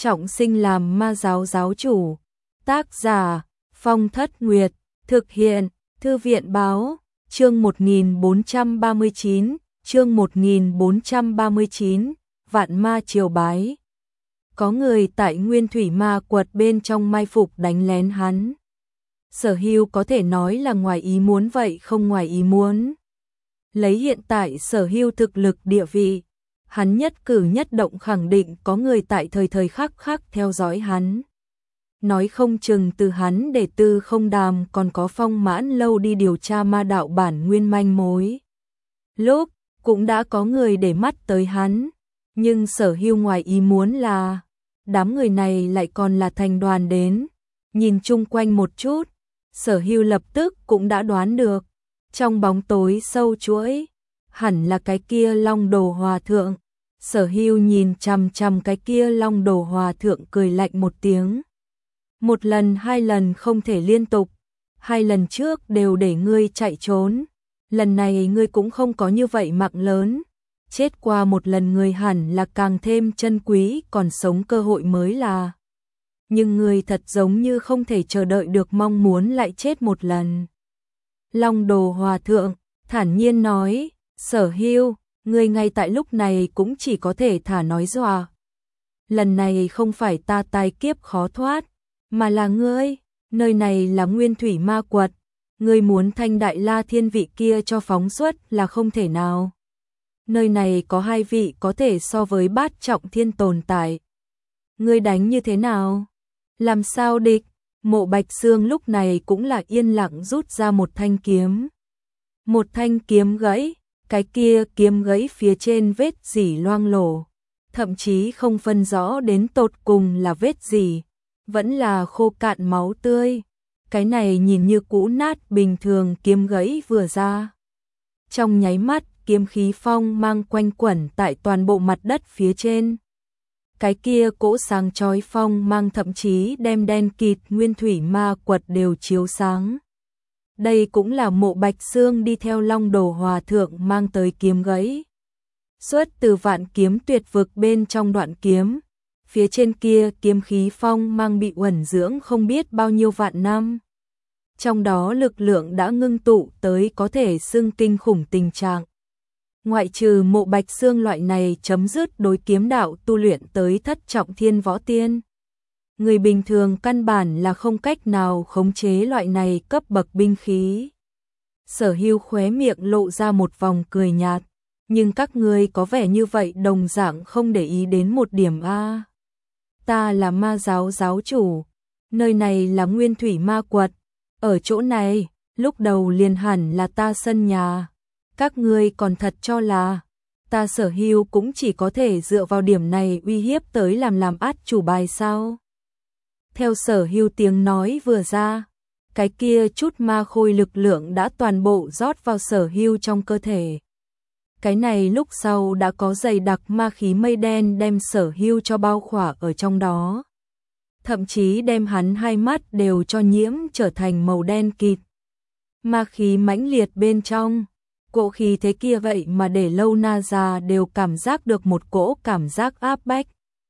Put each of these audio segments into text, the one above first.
trọng sinh làm ma giáo giáo chủ. Tác giả Phong Thất Nguyệt. Thực hiện Thư viện Báo. Chương 1439. Chương 1439. Vạn ma triều bái. Có người tại Nguyên Thủy Ma Quật bên trong mai phục đánh lén hắn. Sở Hưu có thể nói là ngoài ý muốn vậy không ngoài ý muốn. Lấy hiện tại Sở Hưu thực lực địa vị, hắn nhất cử nhất động khẳng định có người tại thời khắc khắc theo dõi hắn. Nói không chừng từ hắn để Tư Không Đàm còn có Phong Mãn Lâu đi điều tra ma đạo bản nguyên manh mối. Lúc cũng đã có người để mắt tới hắn, nhưng Sở Hưu ngoài ý muốn là đám người này lại còn là thành đoàn đến. Nhìn chung quanh một chút, Sở Hưu lập tức cũng đã đoán được, trong bóng tối sâu chuỗi, hẳn là cái kia Long Đồ Hòa Thượng. Sở Hưu nhìn chằm chằm cái kia Long Đồ Hòa Thượng cười lạnh một tiếng. Một lần hai lần không thể liên tục, hai lần trước đều để ngươi chạy trốn, lần này ngươi cũng không có như vậy mạng lớn. Chết qua một lần người hẳn là càng thêm chân quý, còn sống cơ hội mới là. Nhưng người thật giống như không thể chờ đợi được, mong muốn lại chết một lần. Long Đồ Hòa Thượng thản nhiên nói, Sở Hưu, ngươi ngay tại lúc này cũng chỉ có thể thả nói dọa. Lần này không phải ta tai kiếp khó thoát, mà là ngươi, nơi này là Nguyên Thủy Ma Quật, ngươi muốn Thanh Đại La Thiên vị kia cho phóng xuất là không thể nào. Nơi này có hai vị có thể so với Bát Trọng Thiên tồn tại. Ngươi đánh như thế nào? Làm sao địch? Mộ Bạch Xương lúc này cũng là yên lặng rút ra một thanh kiếm. Một thanh kiếm gãy, cái kia kiếm gãy phía trên vết rỉ loang lổ, thậm chí không phân rõ đến tột cùng là vết gì, vẫn là khô cạn máu tươi. Cái này nhìn như cũ nát bình thường kiếm gãy vừa ra, trong nháy mắt kiếm khí phong mang quanh quẩn tại toàn bộ mặt đất phía trên. Cái kia cỗ sáng chói phong mang thậm chí đem đen kịt Nguyên Thủy Ma Quật đều chiếu sáng. Đây cũng là Mộ Bạch Xương đi theo Long Đồ Hòa Thượng mang tới kiếm gãy. Xuất từ Vạn Kiếm Tuyệt Vực bên trong đoạn kiếm, phía trên kia kiếm khí phong mang bị uẩn dưỡng không biết bao nhiêu vạn năm. Trong đó lực lượng đã ngưng tụ tới có thể xưng kinh khủng tình trạng. Ngoại trừ Mộ Bạch Xương loại này chấm dứt đối kiếm đạo tu luyện tới thất trọng thiên võ tiên, người bình thường căn bản là không cách nào khống chế loại này cấp bậc binh khí. Sở Hưu khóe miệng lộ ra một vòng cười nhạt, nhưng các ngươi có vẻ như vậy đồng dạng không để ý đến một điểm a. Ta là ma giáo giáo chủ, nơi này là Nguyên Thủy Ma Quật, ở chỗ này, lúc đầu liền hẳn là ta sân nhà. Các ngươi còn thật cho là ta Sở Hưu cũng chỉ có thể dựa vào điểm này uy hiếp tới làm át chủ bài sao? Theo Sở Hưu tiếng nói vừa ra, cái kia chút ma khôi lực lượng đã toàn bộ rót vào Sở Hưu trong cơ thể. Cái này lúc sau đã có dày đặc ma khí mây đen đem Sở Hưu cho bao khỏa ở trong đó. Thậm chí đem hắn hai mắt đều cho nhiễm trở thành màu đen kịt. Ma khí mãnh liệt bên trong, cỗ khí thế kia vậy mà để Lâu Na Già đều cảm giác được một cỗ cảm giác áp bách.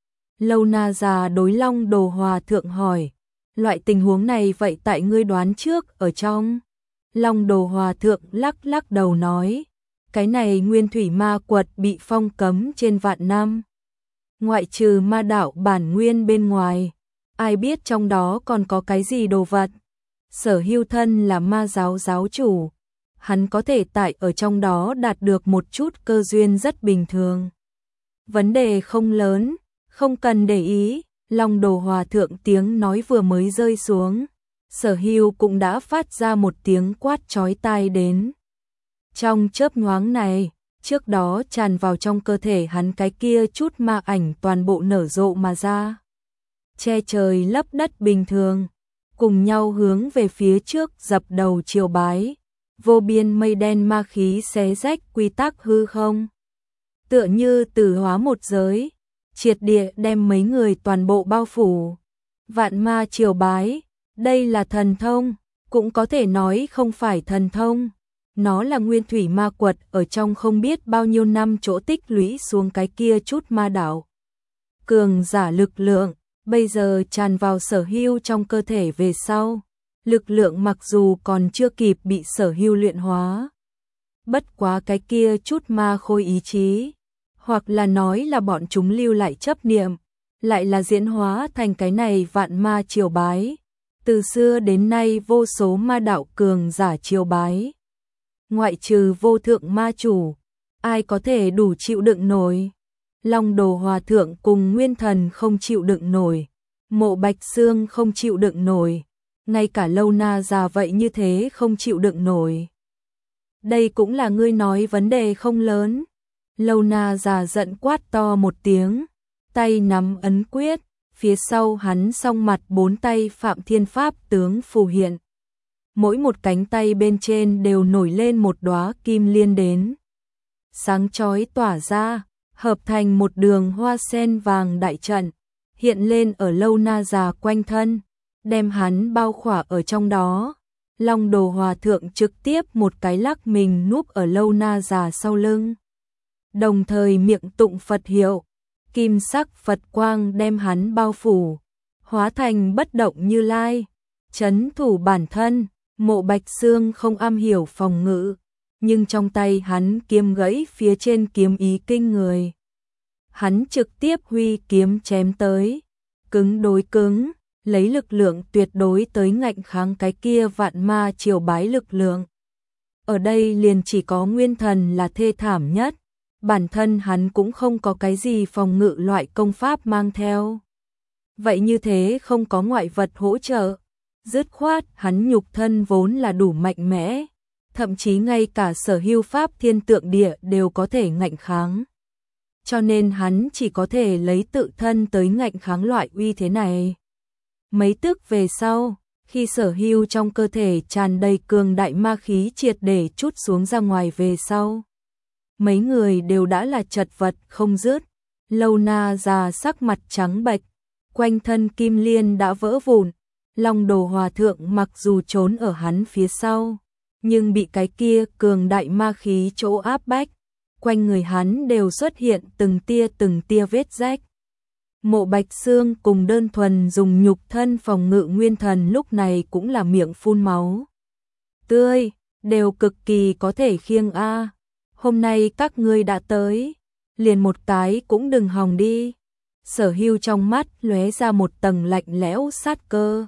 Lâu Na Già đối Long Đồ Hòa Thượng hỏi, loại tình huống này vậy tại ngươi đoán trước ở trong? Long Đồ Hòa Thượng lắc lắc đầu nói, cái này Nguyên Thủy Ma Quật bị phong cấm trên vạn năm. Ngoại trừ ma đạo bản nguyên bên ngoài, ai biết trong đó còn có cái gì đồ vật. Sở Hưu thân là ma giáo giáo chủ, hắn có thể tại ở trong đó đạt được một chút cơ duyên rất bình thường. Vấn đề không lớn, không cần để ý. Long Đồ Hòa Thượng tiếng nói vừa mới rơi xuống, Sở Hưu cũng đã phát ra một tiếng quát chói tai đến. Trong chớp nhoáng này, trước đó tràn vào trong cơ thể hắn cái kia chút ma ảnh toàn bộ nở rộ mà ra. Che trời lấp đất bình thường, cùng nhau hướng về phía trước dập đầu triều bái. Vô biên mây đen ma khí xé rách quy tắc hư không. Tựa như tử hóa một giới, triệt địa đem mấy người toàn bộ bao phủ. Vạn ma triều bái, đây là thần thông, cũng có thể nói không phải thần thông. Nó là Nguyên Thủy Ma Quật ở trong không biết bao nhiêu năm chỗ tích lũy xuống cái kia chút ma đạo. Cường giả lực lượng, bây giờ tràn vào Sở Hưu trong cơ thể về sau, lực lượng mặc dù còn chưa kịp bị Sở Hưu luyện hóa. Bất quá cái kia chút ma khôi ý chí, hoặc là nói là bọn chúng lưu lại chấp niệm, lại là diễn hóa thành cái này vạn ma triều bái. Từ xưa đến nay vô số ma đạo cường giả triều bái. Ngoại trừ vô thượng ma chủ, ai có thể đủ chịu đựng nổi. Long Đồ Hòa Thượng cùng Nguyên Thần không chịu đựng nổi, Mộ Bạch Xương không chịu đựng nổi, ngay cả Lâu Na già vậy như thế không chịu đựng nổi. Đây cũng là ngươi nói vấn đề không lớn. Lâu Na già giận quát to một tiếng, tay nắm ấn quyết, phía sau hắn song mặt 4 tay Phạm Thiên Pháp tướng phù hiện. Mỗi một cánh tay bên trên đều nổi lên một đóa kim liên đến. Sáng chói tỏa ra, hợp thành một đường hoa sen vàng đại trận, hiện lên ở Lâu Na già quanh thân, đem hắn bao khỏa ở trong đó. Long Đồ Hòa Thượng trực tiếp một cái lắc mình núp ở Lâu Na già sau lưng. Đồng thời miệng tụng Phật hiệu, kim sắc Phật quang đem hắn bao phủ, hóa thành bất động Như Lai, trấn thủ bản thân. Mộ Bạch Xương không am hiểu phòng ngự, nhưng trong tay hắn kiếm gãy phía trên kiếm ý kinh người. Hắn trực tiếp huy kiếm chém tới, cứng đối cứng, lấy lực lượng tuyệt đối tới ngạnh kháng cái kia vạn ma triều bái lực lượng. Ở đây liền chỉ có Nguyên Thần là thê thảm nhất, bản thân hắn cũng không có cái gì phòng ngự loại công pháp mang theo. Vậy như thế không có ngoại vật hỗ trợ, dứt khoát hắn nhục thân vốn là đủ mạnh mẽ, thậm chí ngay cả Sở Hưu Pháp Thiên Tượng Địa đều có thể ngạnh kháng. Cho nên hắn chỉ có thể lấy tự thân tới ngạnh kháng loại uy thế này. Mấy tức về sau, khi Sở Hưu trong cơ thể tràn đầy cường đại ma khí triệt để trút xuống ra ngoài về sau, mấy người đều đã là chật vật không dứt. Lâu Na già sắc mặt trắng bệch, quanh thân kim liên đã vỡ vụn. Long Đồ Hòa Thượng mặc dù trốn ở hắn phía sau, nhưng bị cái kia cường đại ma khí chỗ áp bách, quanh người hắn đều xuất hiện từng tia vết rách. Mộ Bạch Xương cùng đơn thuần dùng nhục thân phòng ngự Nguyên Thần lúc này cũng là miệng phun máu tươi, đều cực kỳ có thể khiêng a. Hôm nay các ngươi đã tới, liền một cái cũng đừng hòng đi. Sở Hưu trong mắt lóe ra một tầng lạnh lẽo sát cơ.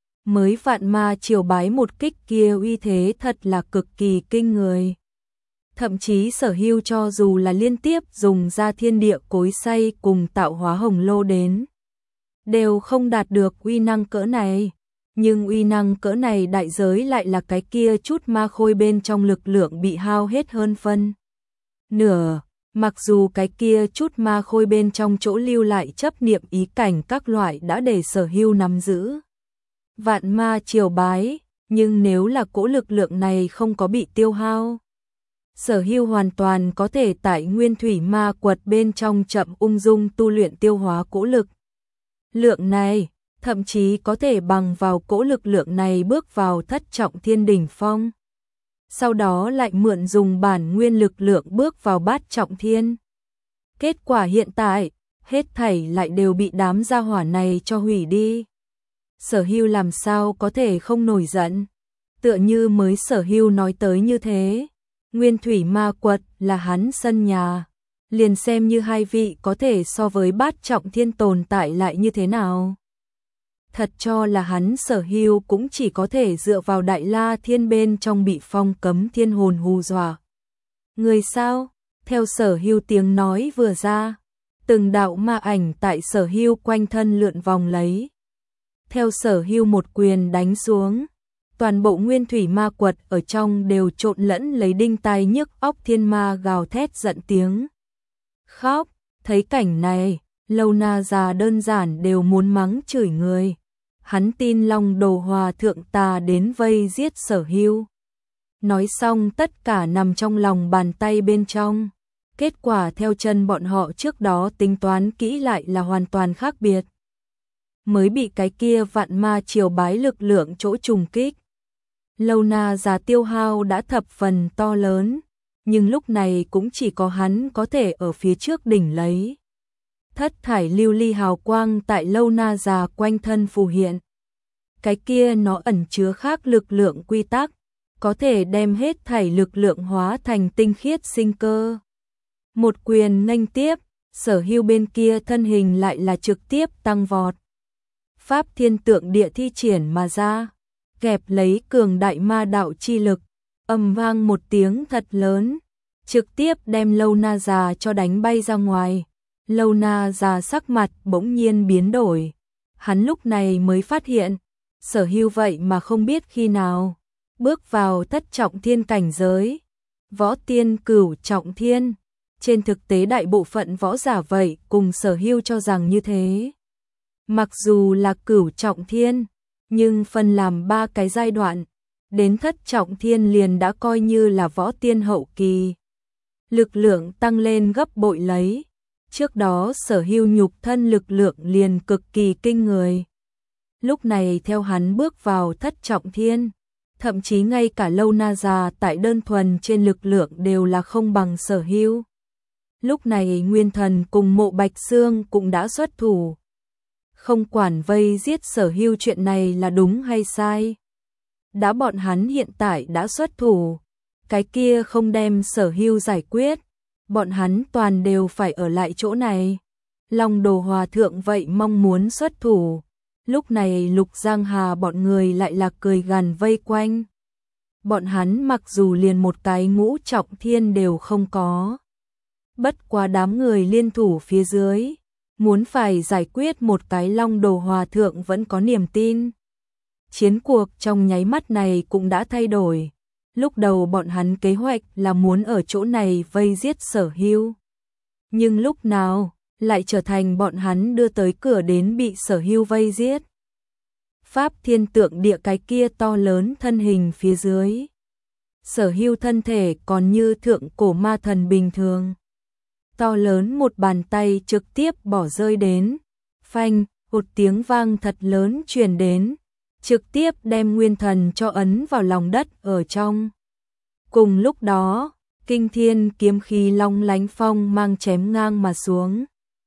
Mới vạn ma triều bái một kích kia uy thế thật là cực kỳ kinh người. Thậm chí Sở Hưu cho dù là liên tiếp dùng ra thiên địa cối xay cùng tạo hóa hồng lô đến, đều không đạt được uy năng cỡ này. Nhưng uy năng cỡ này đại giới lại là cái kia chút ma khôi bên trong lực lượng bị hao hết hơn phân nửa. Mặc dù cái kia chút ma khôi bên trong chỗ lưu lại chấp niệm ý cảnh các loại đã để Sở Hưu nắm giữ vạn ma triều bái, nhưng nếu là cỗ lực lượng này không có bị tiêu hao, Sở Hưu hoàn toàn có thể tại Nguyên Thủy Ma Quật bên trong chậm ung dung tu luyện tiêu hóa cỗ lực lượng này, thậm chí có thể bằng vào cỗ lực lượng này bước vào thất trọng thiên đỉnh phong. Sau đó lại mượn dùng bản nguyên lực lượng bước vào bát trọng thiên. Kết quả hiện tại, hết thảy lại đều bị đám gia hỏa này cho hủy đi. Sở Hưu làm sao có thể không nổi giận? Tựa như mới Sở Hưu nói tới như thế, Nguyên Thủy Ma Quật là hắn sân nhà, liền xem như hai vị có thể so với bát trọng thiên tồn tại lại như thế nào. Thật cho là hắn Sở Hưu cũng chỉ có thể dựa vào Đại La Thiên bên trong bị phong cấm thiên hồn hù dọa. Người sao? Theo Sở Hưu tiếng nói vừa ra, từng đạo ma ảnh tại Sở Hưu quanh thân lượn vòng lấy. Theo Sở Hưu một quyền đánh xuống, toàn bộ Nguyên Thủy Ma Quật ở trong đều trộn lẫn lấy đinh tai nhức óc thiên ma gào thét giận tiếng khóc. Thấy cảnh này, Lâu Na già đơn giản đều muốn mắng chửi người. Hắn tin Long Đồ Hòa Thượng tà đến vây giết Sở Hưu. Nói xong tất cả nằm trong lòng bàn tay bên trong. Kết quả theo chân bọn họ trước đó tính toán kỹ lại là hoàn toàn khác biệt. Mới bị cái kia vạn ma triều bái lực lượng chỗ trùng kích. Lâu Na già tiêu hao đã thập phần to lớn, nhưng lúc này cũng chỉ có hắn có thể ở phía trước đỉnh lấy. thất thải lưu ly hào quang tại lâu na già quanh thân phù hiện. Cái kia nó ẩn chứa khác lực lượng quy tắc, có thể đem hết thảy lực lượng hóa thành tinh khiết sinh cơ. Một quyền nghênh tiếp, Sở Hưu bên kia thân hình lại là trực tiếp tăng vọt. Pháp thiên tượng địa thi triển mà ra, kẹp lấy cường đại ma đạo chi lực, ầm vang một tiếng thật lớn, trực tiếp đem lâu na già cho đánh bay ra ngoài. Lâu na già sắc mặt bỗng nhiên biến đổi, hắn lúc này mới phát hiện, Sở Hưu vậy mà không biết khi nào bước vào thất trọng thiên cảnh giới, võ tiên cửu trọng thiên. Trên thực tế đại bộ phận võ giả vậy cùng Sở Hưu cho rằng như thế. Mặc dù là cửu trọng thiên, nhưng phân làm 3 cái giai đoạn, đến thất trọng thiên liền đã coi như là võ tiên hậu kỳ. Lực lượng tăng lên gấp bội lấy. Trước đó Sở Hưu nhục thân lực lượng liền cực kỳ kinh người. Lúc này theo hắn bước vào thất trọng thiên, thậm chí ngay cả lâu na già tại đơn thuần trên lực lượng đều là không bằng Sở Hưu. Lúc này Nguyên Thần cùng Mộ Bạch Xương cũng đã xuất thủ. Không quản vây giết Sở Hưu chuyện này là đúng hay sai. Đã bọn hắn hiện tại đã xuất thủ, cái kia không đem Sở Hưu giải quyết, bọn hắn toàn đều phải ở lại chỗ này. Long Đồ Hòa Thượng vậy mong muốn xuất thủ. Lúc này Lục Giang Hà bọn người lại là cười gằn vây quanh. Bọn hắn mặc dù liền một cái ngũ trọng thiên đều không có. Bất quá đám người liên thủ phía dưới, muốn phải giải quyết một cái Long Đồ Hòa Thượng vẫn có niềm tin. Chiến cuộc trong nháy mắt này cũng đã thay đổi. Lúc đầu bọn hắn kế hoạch là muốn ở chỗ này vây giết Sở Hưu. Nhưng lúc nào lại trở thành bọn hắn đưa tới cửa đến bị Sở Hưu vây giết. Pháp thiên tượng địa cái kia to lớn thân hình phía dưới. Sở Hưu thân thể còn như thượng cổ ma thần bình thường. To lớn một bàn tay trực tiếp bỏ rơi đến. Phanh, một tiếng vang thật lớn truyền đến. Trực tiếp đem Nguyên Thần cho ấn vào lòng đất ở trong. Cùng lúc đó, kinh thiên kiếm khí long lánh phong mang chém ngang mà xuống.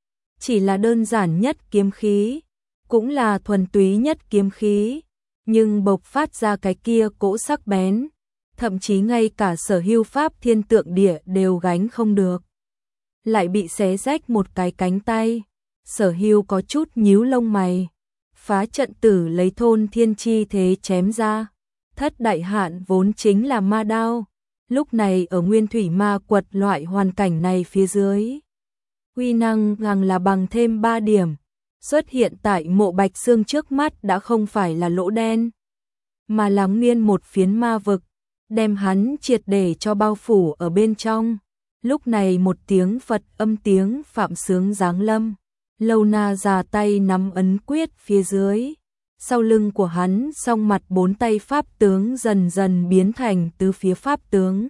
Chỉ là đơn giản nhất kiếm khí, cũng là thuần túy nhất kiếm khí, nhưng bộc phát ra cái kia cỗ sắc bén, thậm chí ngay cả Sở Hưu pháp thiên tượng địa đều gánh không được. Lại bị xé rách một cái cánh tay, Sở Hưu có chút nhíu lông mày, phá trận tử lấy thôn thiên chi thế chém ra. Thất đại hạn vốn chính là ma đao, lúc này ở nguyên thủy ma quật loại hoàn cảnh này phía dưới. Uy năng càng là bằng thêm 3 điểm, xuất hiện tại Mộ Bạch Xương trước mắt đã không phải là lỗ đen, mà là nguyên một phiến ma vực, đem hắn triệt để cho bao phủ ở bên trong. Lúc này một tiếng Phật âm tiếng phạm sướng giáng lâm, lâu na già tay nắm ấn quyết phía dưới. Sau lưng của hắn song mặt 4 tay pháp tướng dần dần biến thành tứ phía pháp tướng.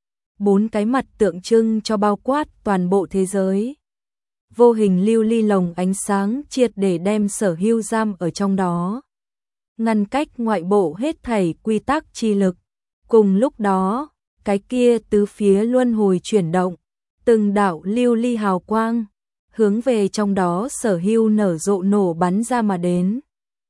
4 cái mặt tượng trưng cho bao quát toàn bộ thế giới. Vô hình lưu ly lồng ánh sáng triệt để đem Sở Hưu giam ở trong đó. Ngăn cách ngoại bộ hết thảy quy tắc chi lực. Cùng lúc đó, cái kia tứ phía luân hồi chuyển động. Từng đạo lưu ly hào quang, hướng về trong đó Sở Hưu nở rộ nổ bắn ra mà đến.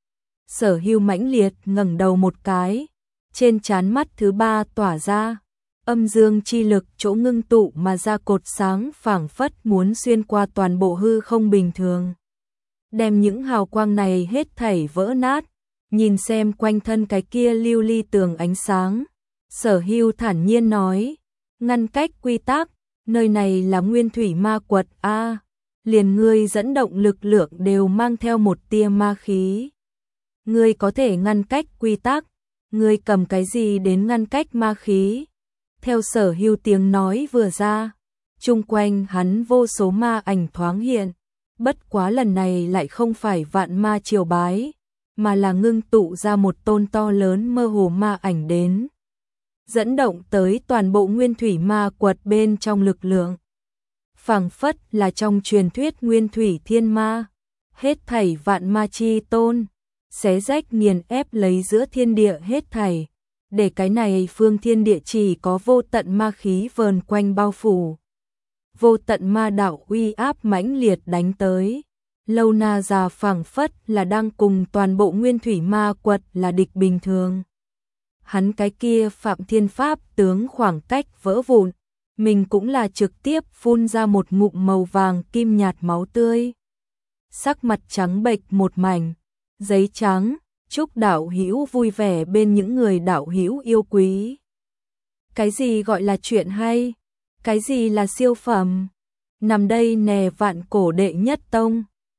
Sở Hưu mãnh liệt ngẩng đầu một cái, trên trán mắt thứ 3 tỏa ra, âm dương chi lực chỗ ngưng tụ mà ra cột sáng phảng phất muốn xuyên qua toàn bộ hư không bình thường. Đem những hào quang này hết thảy vỡ nát, nhìn xem quanh thân cái kia lưu ly tường ánh sáng. Sở Hưu thản nhiên nói, ngăn cách quy tắc, nơi này là nguyên thủy ma quật a, liền ngươi dẫn động lực lượng đều mang theo một tia ma khí. Ngươi có thể ngăn cách quy tắc, ngươi cầm cái gì đến ngăn cách ma khí? Theo Sở Hưu tiếng nói vừa ra, chung quanh hắn vô số ma ảnh thoáng hiện, bất quá lần này lại không phải vạn ma triều bái, mà là ngưng tụ ra một tôn to lớn mơ hồ ma ảnh đến, dẫn động tới toàn bộ nguyên thủy ma quật bên trong lực lượng. Phảng phất là trong truyền thuyết nguyên thủy thiên ma, hết thảy vạn ma chi tôn, xé rách nghiền ép lấy giữa thiên địa hết thảy, để cái này phương thiên địa chỉ có vô tận ma khí vờn quanh bao phủ. vô tận ma đạo uy áp mãnh liệt đánh tới. Lâu Na già phảng phất là đang cùng toàn bộ Nguyên Thủy Ma Quật là địch bình thường. Hắn cái kia Phạm Thiên Pháp tướng khoảng cách vỡ vụn, mình cũng là trực tiếp phun ra một ngụm màu vàng kim nhạt máu tươi. Sắc mặt trắng bệch một mảnh, giấy trắng, chúc đạo hữu vui vẻ bên những người đạo hữu yêu quý. Cái gì gọi là chuyện hay? Cái gì là siêu phẩm? Nằm đây nè vạn cổ đệ nhất tông.